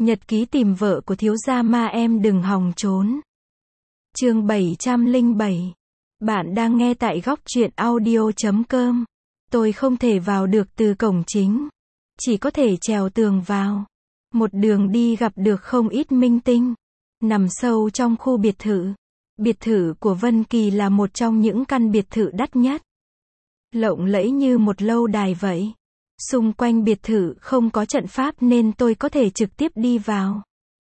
Nhật ký tìm vợ của thiếu gia Ma Em đừng hòng trốn. Chương 707. Bạn đang nghe tại góc truyện audio.com. Tôi không thể vào được từ cổng chính. Chỉ có thể trèo tường vào. Một đường đi gặp được không ít minh tinh. Nằm sâu trong khu biệt thự. Biệt thự của Vân Kỳ là một trong những căn biệt thự đắt nhất. Lộng lẫy như một lâu đài vậy. Xung quanh biệt thự không có trận pháp nên tôi có thể trực tiếp đi vào.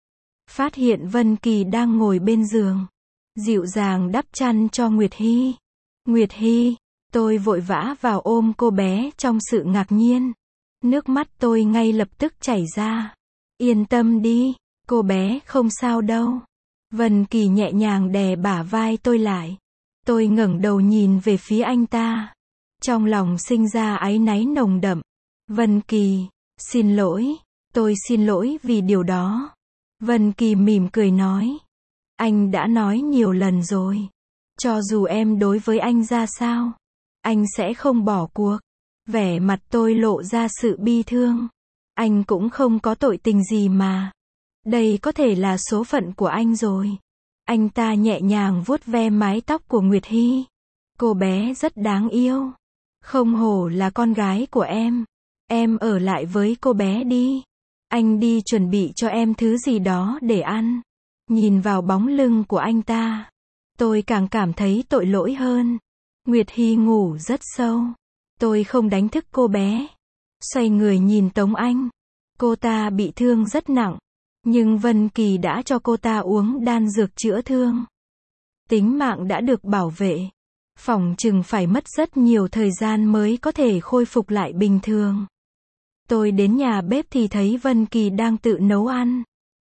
Phát hiện Vân Kỳ đang ngồi bên giường. Dịu dàng đắp chăn cho Nguyệt Hi. Nguyệt Hi, tôi vội vã vào ôm cô bé trong sự ngạc nhiên. Nước mắt tôi ngay lập tức chảy ra. Yên tâm đi, cô bé không sao đâu. Vân Kỳ nhẹ nhàng đè bả vai tôi lại. Tôi ngẩng đầu nhìn về phía anh ta. Trong lòng sinh ra áy náy nồng đậm. Vân Kỳ, xin lỗi, tôi xin lỗi vì điều đó. Vân Kỳ mỉm cười nói. Anh đã nói nhiều lần rồi. Cho dù em đối với anh ra sao, anh sẽ không bỏ cuộc. Vẻ mặt tôi lộ ra sự bi thương. Anh cũng không có tội tình gì mà. Đây có thể là số phận của anh rồi. Anh ta nhẹ nhàng vuốt ve mái tóc của Nguyệt Hi. Cô bé rất đáng yêu. Không hổ là con gái của em. Em ở lại với cô bé đi. Anh đi chuẩn bị cho em thứ gì đó để ăn. Nhìn vào bóng lưng của anh ta, tôi càng cảm thấy tội lỗi hơn. Nguyệt Hi ngủ rất sâu. Tôi không đánh thức cô bé. Xoay người nhìn Tống Anh. Cô ta bị thương rất nặng. Nhưng Vân Kỳ đã cho cô ta uống đan dược chữa thương. Tính mạng đã được bảo vệ. Phỏng chừng phải mất rất nhiều thời gian mới có thể khôi phục lại bình thường. Tôi đến nhà bếp thì thấy Vân Kỳ đang tự nấu ăn.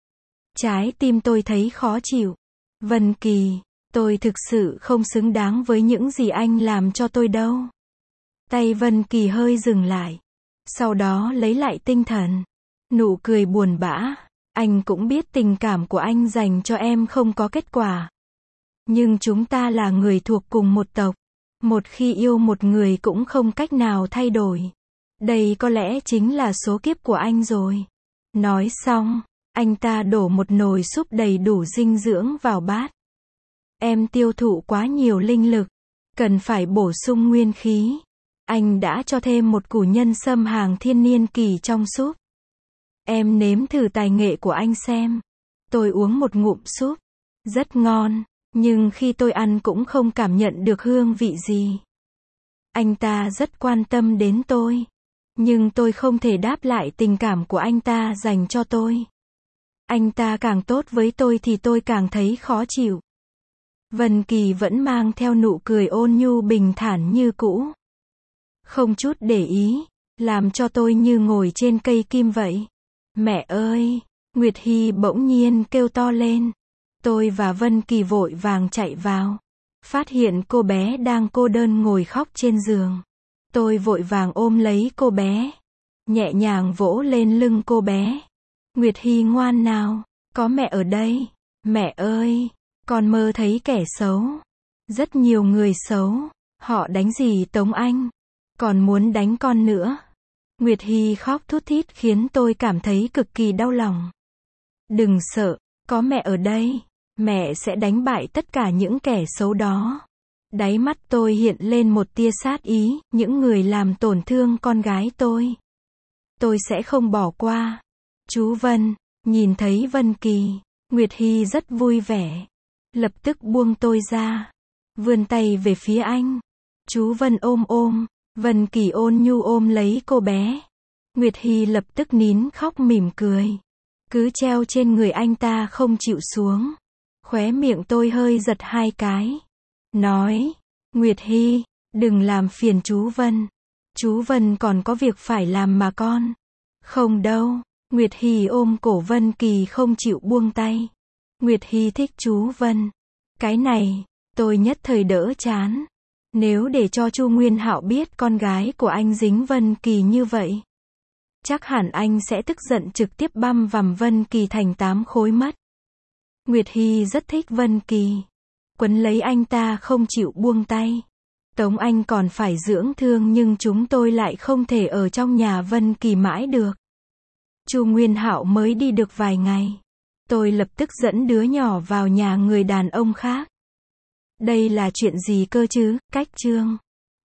Trái tim tôi thấy khó chịu. Vân Kỳ, tôi thực sự không xứng đáng với những gì anh làm cho tôi đâu. Tay Vân Kỳ hơi dừng lại. Sau đó lấy lại tinh thần. Nụ cười buồn bã. Anh cũng biết tình cảm của anh dành cho em không có kết quả. Nhưng chúng ta là người thuộc cùng một tộc. Một khi yêu một người cũng không cách nào thay đổi. Đây có lẽ chính là số kiếp của anh rồi. Nói xong, anh ta đổ một nồi súp đầy đủ dinh dưỡng vào bát. Em tiêu thụ quá nhiều linh lực. Cần phải bổ sung nguyên khí. Anh đã cho thêm một củ nhân sâm hàng thiên niên kỳ trong súp. Em nếm thử tài nghệ của anh xem. Tôi uống một ngụm súp. Rất ngon. Nhưng khi tôi ăn cũng không cảm nhận được hương vị gì. Anh ta rất quan tâm đến tôi. Nhưng tôi không thể đáp lại tình cảm của anh ta dành cho tôi. Anh ta càng tốt với tôi thì tôi càng thấy khó chịu. Vân Kỳ vẫn mang theo nụ cười ôn nhu bình thản như cũ. Không chút để ý, làm cho tôi như ngồi trên cây kim vậy. Mẹ ơi! Nguyệt Hi bỗng nhiên kêu to lên. Tôi và Vân Kỳ vội vàng chạy vào. Phát hiện cô bé đang cô đơn ngồi khóc trên giường. Tôi vội vàng ôm lấy cô bé. Nhẹ nhàng vỗ lên lưng cô bé. Nguyệt Hi ngoan nào, có mẹ ở đây. Mẹ ơi, con mơ thấy kẻ xấu. Rất nhiều người xấu. Họ đánh gì Tống Anh. Còn muốn đánh con nữa. Nguyệt Hi khóc thút thít khiến tôi cảm thấy cực kỳ đau lòng. Đừng sợ, có mẹ ở đây. Mẹ sẽ đánh bại tất cả những kẻ xấu đó. Đáy mắt tôi hiện lên một tia sát ý, những người làm tổn thương con gái tôi sẽ không bỏ qua. Chú Vân, nhìn thấy Vân Kỳ, Nguyệt Hi rất vui vẻ. Lập tức buông tôi ra. Vươn tay về phía anh. Chú Vân ôm. Vân Kỳ ôn nhu ôm lấy cô bé. Nguyệt Hi lập tức nín khóc mỉm cười. Cứ treo trên người anh ta không chịu xuống. Khóe miệng tôi hơi giật hai cái. Nói, Nguyệt Hi, đừng làm phiền chú Vân. Chú Vân còn có việc phải làm mà con. Không đâu. Nguyệt Hi ôm cổ Vân Kỳ không chịu buông tay. Nguyệt Hi thích chú Vân. Cái này, tôi nhất thời đỡ chán. Nếu để cho Chu Nguyên Hạo biết con gái của anh dính Vân Kỳ như vậy, chắc hẳn anh sẽ tức giận trực tiếp băm vằm Vân Kỳ thành 8 khối mất. Nguyệt Hi rất thích Vân Kỳ. Quấn lấy anh ta không chịu buông tay. Tống Anh còn phải dưỡng thương nhưng chúng tôi lại không thể ở trong nhà Vân Kỳ mãi được. Chu Nguyên Hạo mới đi được vài ngày. Tôi lập tức dẫn đứa nhỏ vào nhà người đàn ông khác. Đây là chuyện gì cơ chứ, Cách Trương?